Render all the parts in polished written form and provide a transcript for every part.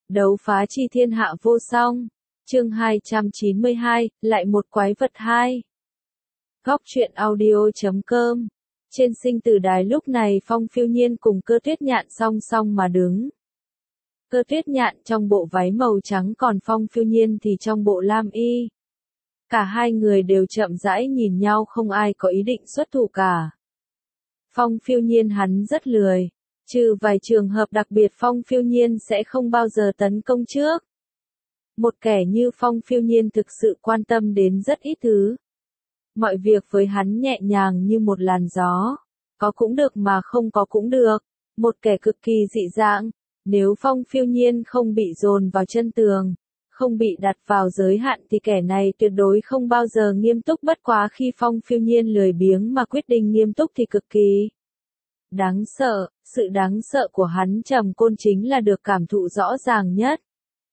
Đấu phá chi thiên hạ vô song. Chương 292, lại một quái vật 2. Góc truyện audio.com. Trên sinh tử đài lúc này Phong Phiêu Nhiên cùng Cơ Tuyết Nhạn song song mà đứng. Cơ Tuyết Nhạn trong bộ váy màu trắng còn Phong Phiêu Nhiên thì trong bộ lam y. Cả hai người đều chậm rãi nhìn nhau, không ai có ý định xuất thủ cả. Phong Phiêu Nhiên hắn rất lười. Trừ vài trường hợp đặc biệt Phong Phiêu Nhiên sẽ không bao giờ tấn công trước. Một kẻ như Phong Phiêu Nhiên thực sự quan tâm đến rất ít thứ. Mọi việc với hắn nhẹ nhàng như một làn gió. Có cũng được mà không có cũng được. Một kẻ cực kỳ dị dạng. Nếu Phong Phiêu Nhiên không bị dồn vào chân tường, không bị đặt vào giới hạn thì kẻ này tuyệt đối không bao giờ nghiêm túc, bất quá khi Phong Phiêu Nhiên lười biếng mà quyết định nghiêm túc thì cực kỳ đáng sợ. Sự đáng sợ của hắn trầm côn chính là được cảm thụ rõ ràng nhất.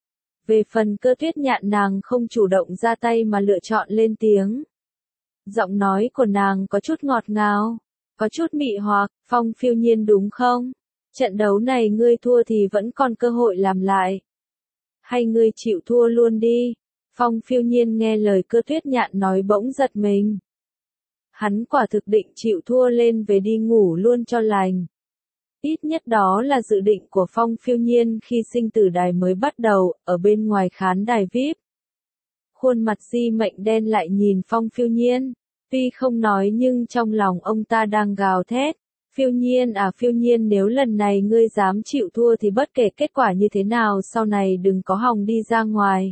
Về phần Cơ Tuyết Nhạn, nàng không chủ động ra tay mà lựa chọn lên tiếng. Giọng nói của nàng có chút ngọt ngào, có chút mị hoặc. Phong Phiêu Nhiên đúng không? Trận đấu này ngươi thua thì vẫn còn cơ hội làm lại. Hay ngươi chịu thua luôn đi? Phong Phiêu Nhiên nghe lời Cơ Tuyết Nhạn nói bỗng giật mình. Hắn quả thực định chịu thua lên về đi ngủ luôn cho lành. Ít nhất đó là dự định của Phong Phiêu Nhiên khi sinh tử đài mới bắt đầu, ở bên ngoài khán đài VIP. Khuôn mặt Di Mệnh đen lại nhìn Phong Phiêu Nhiên, tuy không nói nhưng trong lòng ông ta đang gào thét. Phiêu Nhiên à Phiêu Nhiên, nếu lần này ngươi dám chịu thua thì bất kể kết quả như thế nào sau này đừng có hòng đi ra ngoài.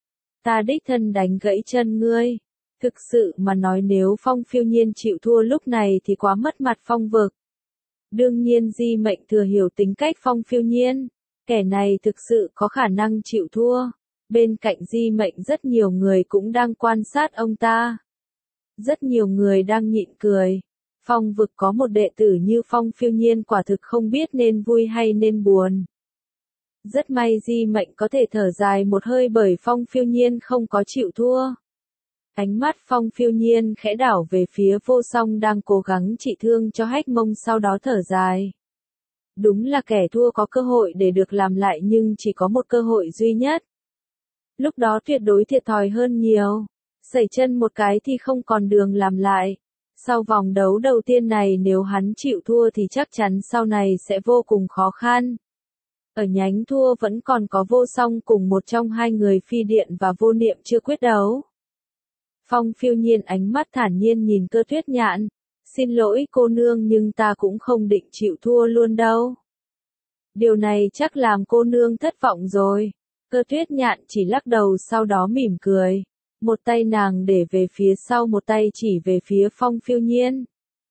Ta đích thân đánh gãy chân ngươi. Thực sự mà nói, nếu Phong Phiêu Nhiên chịu thua lúc này thì quá mất mặt Phong vực. Đương nhiên Di Mệnh thừa hiểu tính cách Phong Phiêu Nhiên. Kẻ này thực sự có khả năng chịu thua. Bên cạnh Di Mệnh rất nhiều người cũng đang quan sát ông ta. Rất nhiều người đang nhịn cười. Phong vực có một đệ tử như Phong Phiêu Nhiên quả thực không biết nên vui hay nên buồn. Rất may Di Mệnh có thể thở dài một hơi bởi Phong Phiêu Nhiên không có chịu thua. Ánh mắt Phong Phiêu Nhiên khẽ đảo về phía Vô Song đang cố gắng trị thương cho Hách Mông, sau đó thở dài. Đúng là kẻ thua có cơ hội để được làm lại nhưng chỉ có một cơ hội duy nhất. Lúc đó tuyệt đối thiệt thòi hơn nhiều. Sẩy chân một cái thì không còn đường làm lại. Sau vòng đấu đầu tiên này nếu hắn chịu thua thì chắc chắn sau này sẽ vô cùng khó khăn. Ở nhánh thua vẫn còn có Vô Song cùng một trong hai người Phi Điện và Vô Niệm chưa quyết đấu. Phong Phiêu Nhiên ánh mắt thản nhiên nhìn Cơ Tuyết Nhạn. Xin lỗi cô nương nhưng ta cũng không định chịu thua luôn đâu. Điều này chắc làm cô nương thất vọng rồi. Cơ Tuyết Nhạn chỉ lắc đầu sau đó mỉm cười. Một tay nàng để về phía sau, một tay chỉ về phía Phong Phiêu Nhiên.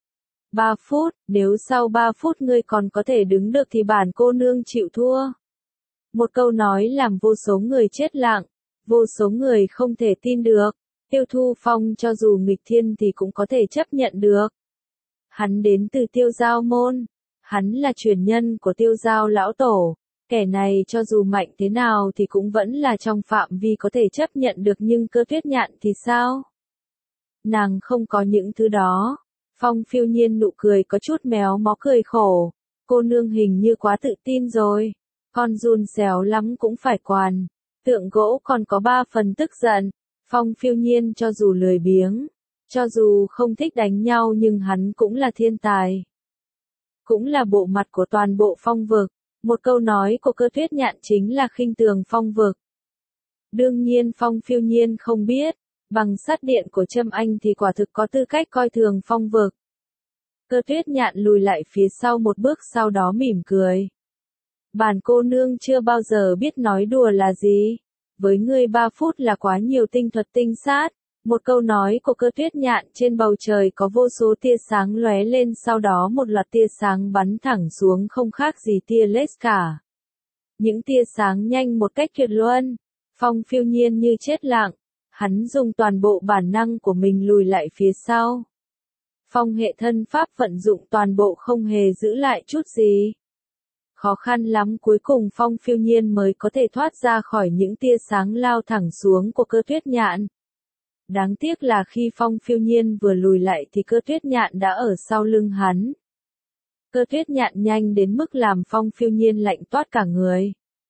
3 phút, nếu sau 3 phút ngươi còn có thể đứng được thì bản cô nương chịu thua. Một câu nói làm vô số người chết lặng, vô số người không thể tin được. Tiêu Thu Phong cho dù nghịch thiên thì cũng có thể chấp nhận được. Hắn đến từ Tiêu Giao môn, hắn là truyền nhân của Tiêu Giao lão tổ. Kẻ này cho dù mạnh thế nào thì cũng vẫn là trong phạm vi có thể chấp nhận được, nhưng Cơ Tuyết Nhạn thì sao? Nàng không có những thứ đó. Phong Phiêu Nhiên nụ cười có chút méo mó cười khổ. Cô nương hình như quá tự tin rồi. Con giun xéo lắm cũng phải quàn. Tượng gỗ còn có 3 phần tức giận. Phong Phiêu Nhiên cho dù lười biếng, cho dù không thích đánh nhau nhưng hắn cũng là thiên tài. Cũng là bộ mặt của toàn bộ Phong vực. Một câu nói của Cơ Tuyết Nhạn chính là khinh thường Phong vực. Đương nhiên Phong Phiêu Nhiên không biết, bằng sát điện của Trâm Anh thì quả thực có tư cách coi thường Phong vực. Cơ Tuyết Nhạn lùi lại phía sau một bước sau đó mỉm cười. Bản cô nương chưa bao giờ biết nói đùa là gì. Với ngươi 3 phút là quá nhiều tinh thuật tinh sát. Một câu nói của Cơ Tuyết Nhạn, trên bầu trời có vô số tia sáng lóe lên, sau đó một loạt tia sáng bắn thẳng xuống không khác gì tia laser cả. Những tia sáng nhanh một cách tuyệt luân. Phong Phiêu Nhiên như chết lặng. Hắn dùng toàn bộ bản năng của mình lùi lại phía sau. Phong hệ thân pháp vận dụng toàn bộ, không hề giữ lại chút gì. Khó khăn lắm cuối cùng Phong Phiêu Nhiên mới có thể thoát ra khỏi những tia sáng lao thẳng xuống của Cơ Tuyết Nhạn. Đáng tiếc là khi Phong Phiêu Nhiên vừa lùi lại thì Cơ Tuyết Nhạn đã ở sau lưng hắn. Cơ Tuyết Nhạn nhanh đến mức làm Phong Phiêu Nhiên lạnh toát cả người.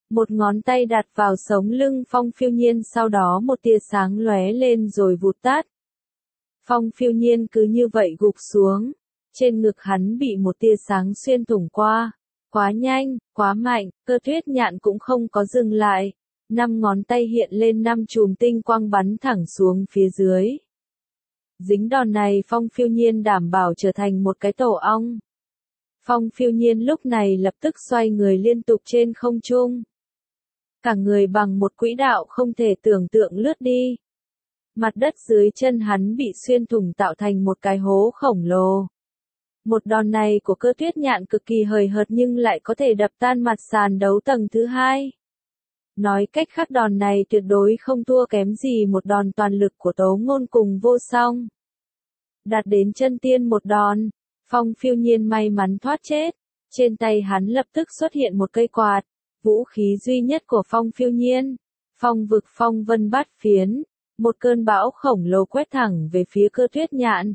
Một ngón tay đặt vào sống lưng Phong Phiêu Nhiên, sau đó một tia sáng lóe lên rồi vụt tắt. Phong Phiêu Nhiên cứ như vậy gục xuống. Trên ngực hắn bị một tia sáng xuyên thủng qua. Quá nhanh, quá mạnh, Cơ Tuyết Nhạn cũng không có dừng lại. 5 ngón tay hiện lên 5 chùm tinh quang bắn thẳng xuống phía dưới. Dính đòn này Phong Phiêu Nhiên đảm bảo trở thành một cái tổ ong. Phong Phiêu Nhiên lúc này lập tức xoay người liên tục trên không trung. Cả người bằng một quỹ đạo không thể tưởng tượng lướt đi. Mặt đất dưới chân hắn bị xuyên thủng tạo thành một cái hố khổng lồ. Một đòn này của Cơ Tuyết Nhạn cực kỳ hời hợt nhưng lại có thể đập tan mặt sàn đấu tầng thứ 2. Nói cách khác đòn này tuyệt đối không thua kém gì một đòn toàn lực của Tố Ngôn cùng Vô Song. Đạt đến chân tiên một đòn, Phong Phiêu Nhiên may mắn thoát chết. Trên tay hắn lập tức xuất hiện một cây quạt, vũ khí duy nhất của Phong Phiêu Nhiên. Phong vực phong vân bát phiến, một cơn bão khổng lồ quét thẳng về phía Cơ Tuyết Nhạn.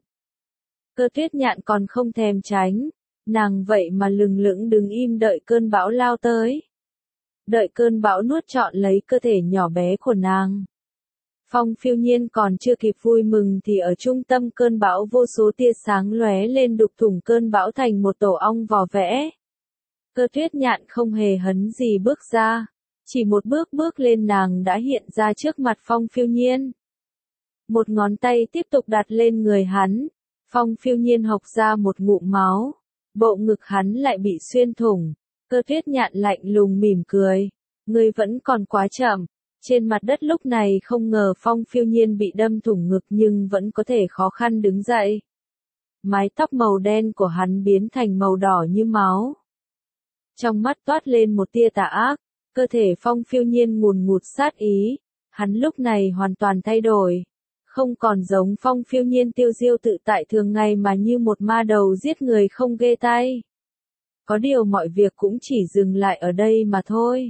Cơ Tuyết Nhạn còn không thèm tránh, nàng vậy mà lừng lững đứng im đợi cơn bão lao tới. Đợi cơn bão nuốt trọn lấy cơ thể nhỏ bé của nàng. Phong Phiêu Nhiên còn chưa kịp vui mừng thì ở trung tâm cơn bão vô số tia sáng lóe lên đục thủng cơn bão thành một tổ ong vỏ vẽ. Cơ Tuyết Nhạn không hề hấn gì bước ra, chỉ một bước lên nàng đã hiện ra trước mặt Phong Phiêu Nhiên. Một ngón tay tiếp tục đặt lên người hắn, Phong Phiêu Nhiên hộc ra một ngụm máu, bộ ngực hắn lại bị xuyên thủng. Cơ Tuyết Nhạn lạnh lùng mỉm cười, ngươi vẫn còn quá chậm. Trên mặt đất lúc này không ngờ Phong Phiêu Nhiên bị đâm thủng ngực nhưng vẫn có thể khó khăn đứng dậy. Mái tóc màu đen của hắn biến thành màu đỏ như máu. Trong mắt toát lên một tia tà ác, cơ thể Phong Phiêu Nhiên ngùn ngụt sát ý, hắn lúc này hoàn toàn thay đổi. Không còn giống Phong Phiêu Nhiên tiêu diêu tự tại thường ngày mà như một ma đầu giết người không ghê tay. Có điều mọi việc cũng chỉ dừng lại ở đây mà thôi.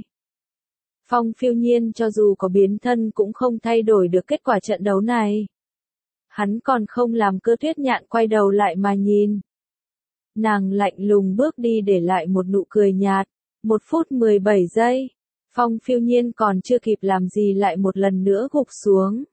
Phong Phiêu Nhiên cho dù có biến thân cũng không thay đổi được kết quả trận đấu này. Hắn còn không làm Cơ Tuyết Nhạn quay đầu lại mà nhìn. Nàng lạnh lùng bước đi để lại một nụ cười nhạt. 1 phút 17 giây. Phong Phiêu Nhiên còn chưa kịp làm gì lại một lần nữa gục xuống.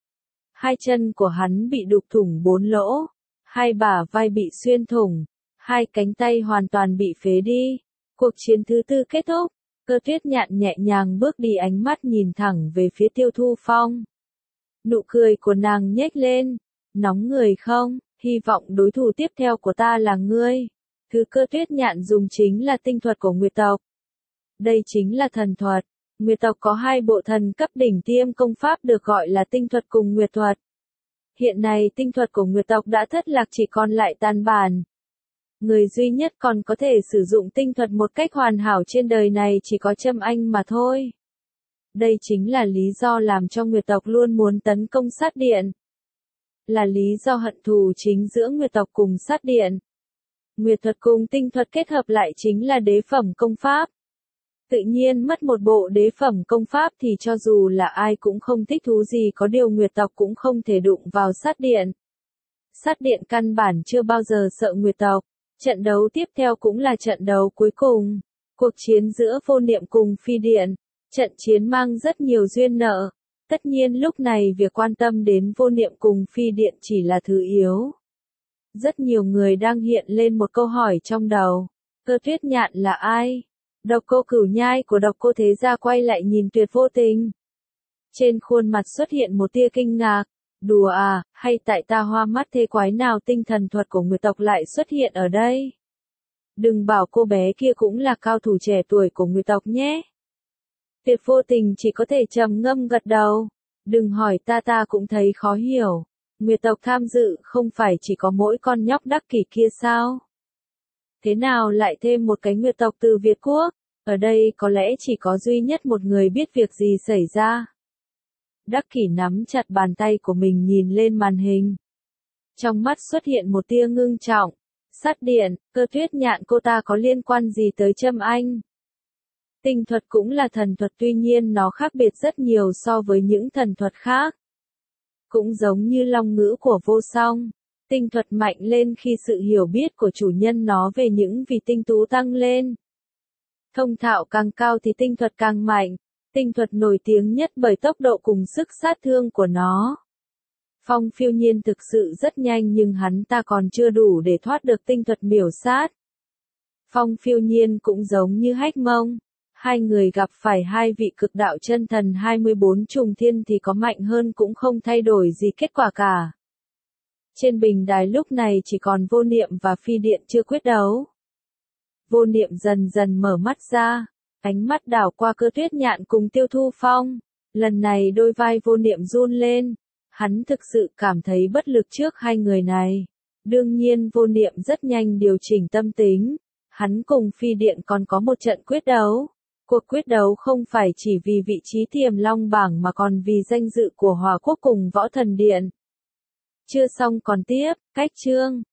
2 chân của hắn bị đục thủng 4 lỗ. 2 bả vai bị xuyên thủng. 2 cánh tay hoàn toàn bị phế đi. Cuộc chiến thứ 4 kết thúc. Cơ Tuyết Nhạn nhẹ nhàng bước đi, ánh mắt nhìn thẳng về phía Tiêu Thu Phong. Nụ cười của nàng nhếch lên. Nóng người không? Hy vọng đối thủ tiếp theo của ta là ngươi. Thứ Cơ Tuyết Nhạn dùng chính là tinh thuật của Nguyệt tộc. Đây chính là thần thuật. Nguyệt tộc có 2 bộ thần cấp đỉnh tiêm công pháp được gọi là tinh thuật cùng Nguyệt thuật. Hiện nay tinh thuật của Nguyệt tộc đã thất lạc, chỉ còn lại tàn bản. Người duy nhất còn có thể sử dụng tinh thuật một cách hoàn hảo trên đời này chỉ có Trâm Anh mà thôi. Đây chính là lý do làm cho Nguyệt tộc luôn muốn tấn công Sát Điện. Là lý do hận thù chính giữa Nguyệt tộc cùng Sát Điện. Nguyệt thuật cùng tinh thuật kết hợp lại chính là đế phẩm công pháp. Tự nhiên mất một bộ đế phẩm công pháp thì cho dù là ai cũng không thích thú gì, có điều Nguyệt tộc cũng không thể đụng vào Sát Điện. Sát Điện căn bản chưa bao giờ sợ Nguyệt tộc. Trận đấu tiếp theo cũng là trận đấu cuối cùng. Cuộc chiến giữa Vô Niệm cùng Phi Điện. Trận chiến mang rất nhiều duyên nợ. Tất nhiên lúc này việc quan tâm đến Vô Niệm cùng Phi Điện chỉ là thứ yếu. Rất nhiều người đang hiện lên một câu hỏi trong đầu. Cơ Tuyết Nhạn là ai? Độc Cô Cửu Nhai của Độc Cô Thế Gia quay lại nhìn Tuyệt Vô Tình. Trên khuôn mặt xuất hiện một tia kinh ngạc. Đùa à, hay tại ta hoa mắt thế quái nào tinh thần thuật của Nguyệt tộc lại xuất hiện ở đây? Đừng bảo cô bé kia cũng là cao thủ trẻ tuổi của Nguyệt tộc nhé. Tuyệt Vô Tình chỉ có thể trầm ngâm gật đầu. Đừng hỏi ta cũng thấy khó hiểu. Nguyệt tộc tham dự không phải chỉ có mỗi con nhóc đắc kỷ kia sao? Thế nào lại thêm một cái Nguyệt tộc từ Việt Quốc? Ở đây có lẽ chỉ có duy nhất một người biết việc gì xảy ra. Đắc Kỷ nắm chặt bàn tay của mình nhìn lên màn hình. Trong mắt xuất hiện một tia ngưng trọng. Sát Điện, Cơ Tuyết Nhạn cô ta có liên quan gì tới Trâm Anh? Tinh thuật cũng là thần thuật, tuy nhiên nó khác biệt rất nhiều so với những thần thuật khác. Cũng giống như long ngữ của Vô Song. Tinh thuật mạnh lên khi sự hiểu biết của chủ nhân nó về những vì tinh tú tăng lên. Thông thạo càng cao thì tinh thuật càng mạnh, tinh thuật nổi tiếng nhất bởi tốc độ cùng sức sát thương của nó. Phong Phiêu Nhiên thực sự rất nhanh nhưng hắn ta còn chưa đủ để thoát được tinh thuật miểu sát. Phong Phiêu Nhiên cũng giống như Hách Mông, hai người gặp phải hai vị cực đạo chân thần 24 trùng thiên thì có mạnh hơn cũng không thay đổi gì kết quả cả. Trên bình đài lúc này chỉ còn Vô Niệm và Phi Điện chưa quyết đấu. Vô Niệm dần dần mở mắt ra, ánh mắt đảo qua Cơ Tuyết Nhạn cùng Tiêu Thu Phong. Lần này đôi vai Vô Niệm run lên, hắn thực sự cảm thấy bất lực trước hai người này. Đương nhiên Vô Niệm rất nhanh điều chỉnh tâm tính, hắn cùng Phi Điện còn có một trận quyết đấu. Cuộc quyết đấu không phải chỉ vì vị trí Tiềm Long bảng mà còn vì danh dự của Hòa Quốc cùng Võ Thần Điện. Chưa xong còn tiếp, cách chương.